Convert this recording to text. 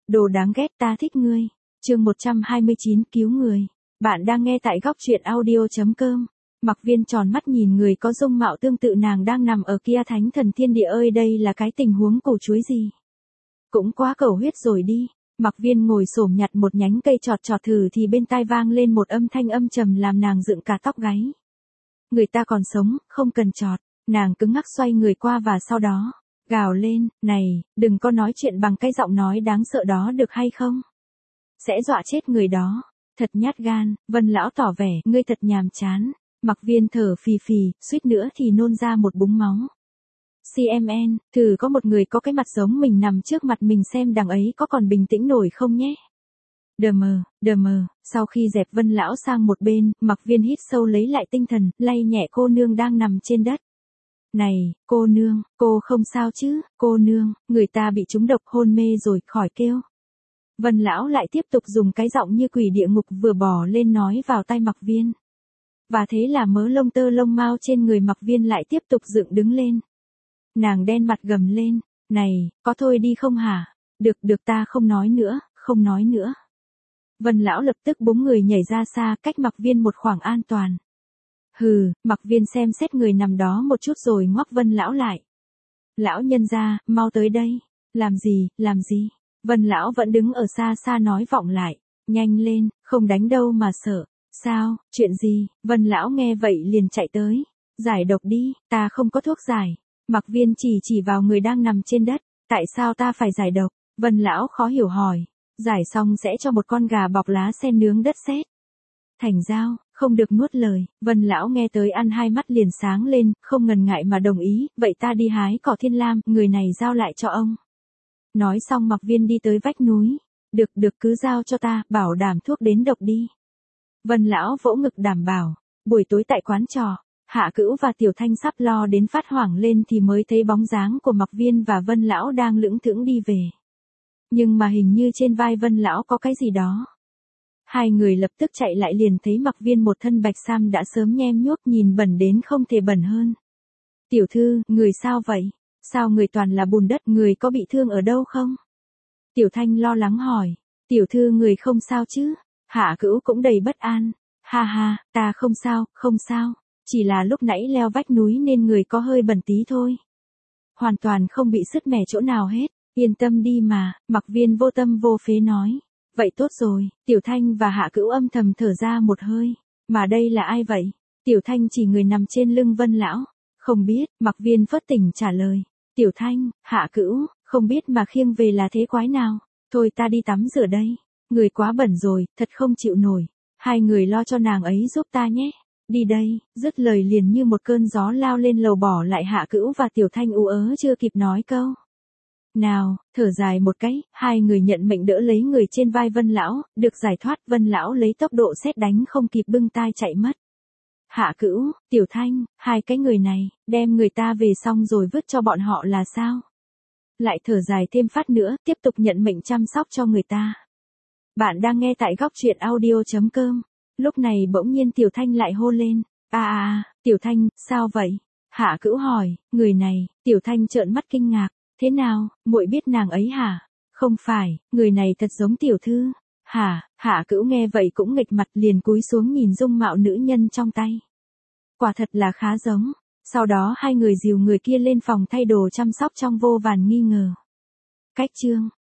Đồ đáng ghét ta thích ngươi. Chương 129 cứu người. Bạn đang nghe tại góc truyện audio.com. Mặc Viên tròn mắt nhìn người có dung mạo tương tự nàng đang nằm ở kia. Thánh thần thiên địa ơi, đây là cái tình huống củ chuối gì? Cũng quá cầu huyết rồi đi. Mặc Viên ngồi xổm nhặt một nhánh cây chọt chọt thử thì bên tai vang lên một âm thanh âm trầm làm nàng dựng cả tóc gáy. Người ta còn sống, không cần chọt. Nàng cứng ngắc xoay người qua và sau đó gào lên, này, đừng có nói chuyện bằng cái giọng nói đáng sợ đó được hay không? Sẽ dọa chết người đó. Thật nhát gan. Vân lão tỏ vẻ, ngươi thật nhàm chán. Mặc Viên thở phì phì, suýt nữa thì nôn ra một búng máu. CMN, thử có một người có cái mặt giống mình nằm trước mặt mình xem đằng ấy có còn bình tĩnh nổi không nhé. Đờ mờ, sau khi dẹp Vân lão sang một bên, Mặc Viên hít sâu lấy lại tinh thần, lay nhẹ cô nương đang nằm trên đất. Này, cô nương, cô không sao chứ, cô nương, người ta bị trúng độc hôn mê rồi, khỏi kêu. Vân lão lại tiếp tục dùng cái giọng như quỷ địa ngục vừa bỏ lên nói vào tai Mặc Viên. Và thế là mớ lông tơ lông mao trên người Mặc Viên lại tiếp tục dựng đứng lên. Nàng đen mặt gầm lên, này, có thôi đi không hả? Được ta không nói nữa. Vân lão lập tức búng người nhảy ra xa, cách Mặc Viên một khoảng an toàn. Hừ, Mặc Viên xem xét người nằm đó một chút rồi ngoắc Vân lão lại. Lão nhân gia, mau tới đây. Làm gì? Vân lão vẫn đứng ở xa xa nói vọng lại. Nhanh lên, không đánh đâu mà sợ. Sao, chuyện gì? Vân lão nghe vậy liền chạy tới. Giải độc đi, ta không có thuốc giải. Mặc Viên chỉ vào người đang nằm trên đất. Tại sao ta phải giải độc? Vân lão khó hiểu hỏi. Giải xong sẽ cho một con gà bọc lá sen nướng đất sét. Thành giao, không được nuốt lời. Vân lão nghe tới ăn hai mắt liền sáng lên, không ngần ngại mà đồng ý. Vậy ta đi hái cỏ thiên lam, người này giao lại cho ông. Nói xong Mặc Viên đi tới vách núi. Được cứ giao cho ta, bảo đảm thuốc đến độc đi. Vân lão vỗ ngực đảm bảo. Buổi tối tại quán trò, Hạ Cữu và Tiểu Thanh sắp lo đến phát hoảng lên thì mới thấy bóng dáng của Mặc Viên và Vân lão đang lững thững đi về. Nhưng mà hình như trên vai Vân lão có cái gì đó. Hai người lập tức chạy lại liền thấy Mặc Viên một thân bạch sam đã sớm nhem nhuốc nhìn bẩn đến không thể bẩn hơn. Tiểu thư, người sao vậy? Sao người toàn là bùn đất, người có bị thương ở đâu không? Tiểu Thanh lo lắng hỏi. Tiểu thư người không sao chứ? Hạ Cữu cũng đầy bất an. Ha, ta không sao. Chỉ là lúc nãy leo vách núi nên người có hơi bẩn tí thôi. Hoàn toàn không bị sứt mẻ chỗ nào hết. Yên tâm đi mà, Mặc Viên vô tâm vô phế nói. Vậy tốt rồi. Tiểu Thanh và Hạ Cữu âm thầm thở ra một hơi. Mà đây là ai vậy? Tiểu Thanh chỉ người nằm trên lưng Vân lão. Không biết, Mặc Viên phớt tỉnh trả lời. Tiểu Thanh, Hạ Cữu, không biết mà khiêng về là thế quái nào. Thôi ta đi tắm rửa đây. Người quá bẩn rồi, thật không chịu nổi. Hai người lo cho nàng ấy giúp ta nhé. Đi đây, dứt lời liền như một cơn gió lao lên lầu bỏ lại Hạ Cữu và Tiểu Thanh ú ớ chưa kịp nói câu. Nào, thở dài một cái, hai người nhận mệnh đỡ lấy người trên vai Vân lão, được giải thoát. Vân lão lấy tốc độ sét đánh không kịp bưng tai chạy mất. Hạ Cữu, Tiểu Thanh, hai cái người này, đem người ta về xong rồi vứt cho bọn họ là sao? Lại thở dài thêm phát nữa, tiếp tục nhận mệnh chăm sóc cho người ta. Bạn đang nghe tại góc truyện audio.com. Lúc này bỗng nhiên Tiểu Thanh lại hô lên. Tiểu Thanh, sao vậy? Hạ Cữu hỏi, người này. Tiểu Thanh trợn mắt kinh ngạc. Thế nào, muội biết nàng ấy hả? Không phải, người này thật giống tiểu thư. Hả? Hạ Cữu nghe vậy cũng nghịch mặt liền cúi xuống nhìn dung mạo nữ nhân trong tay. Quả thật là khá giống. Sau đó hai người dìu người kia lên phòng thay đồ chăm sóc trong vô vàn nghi ngờ. Cách chương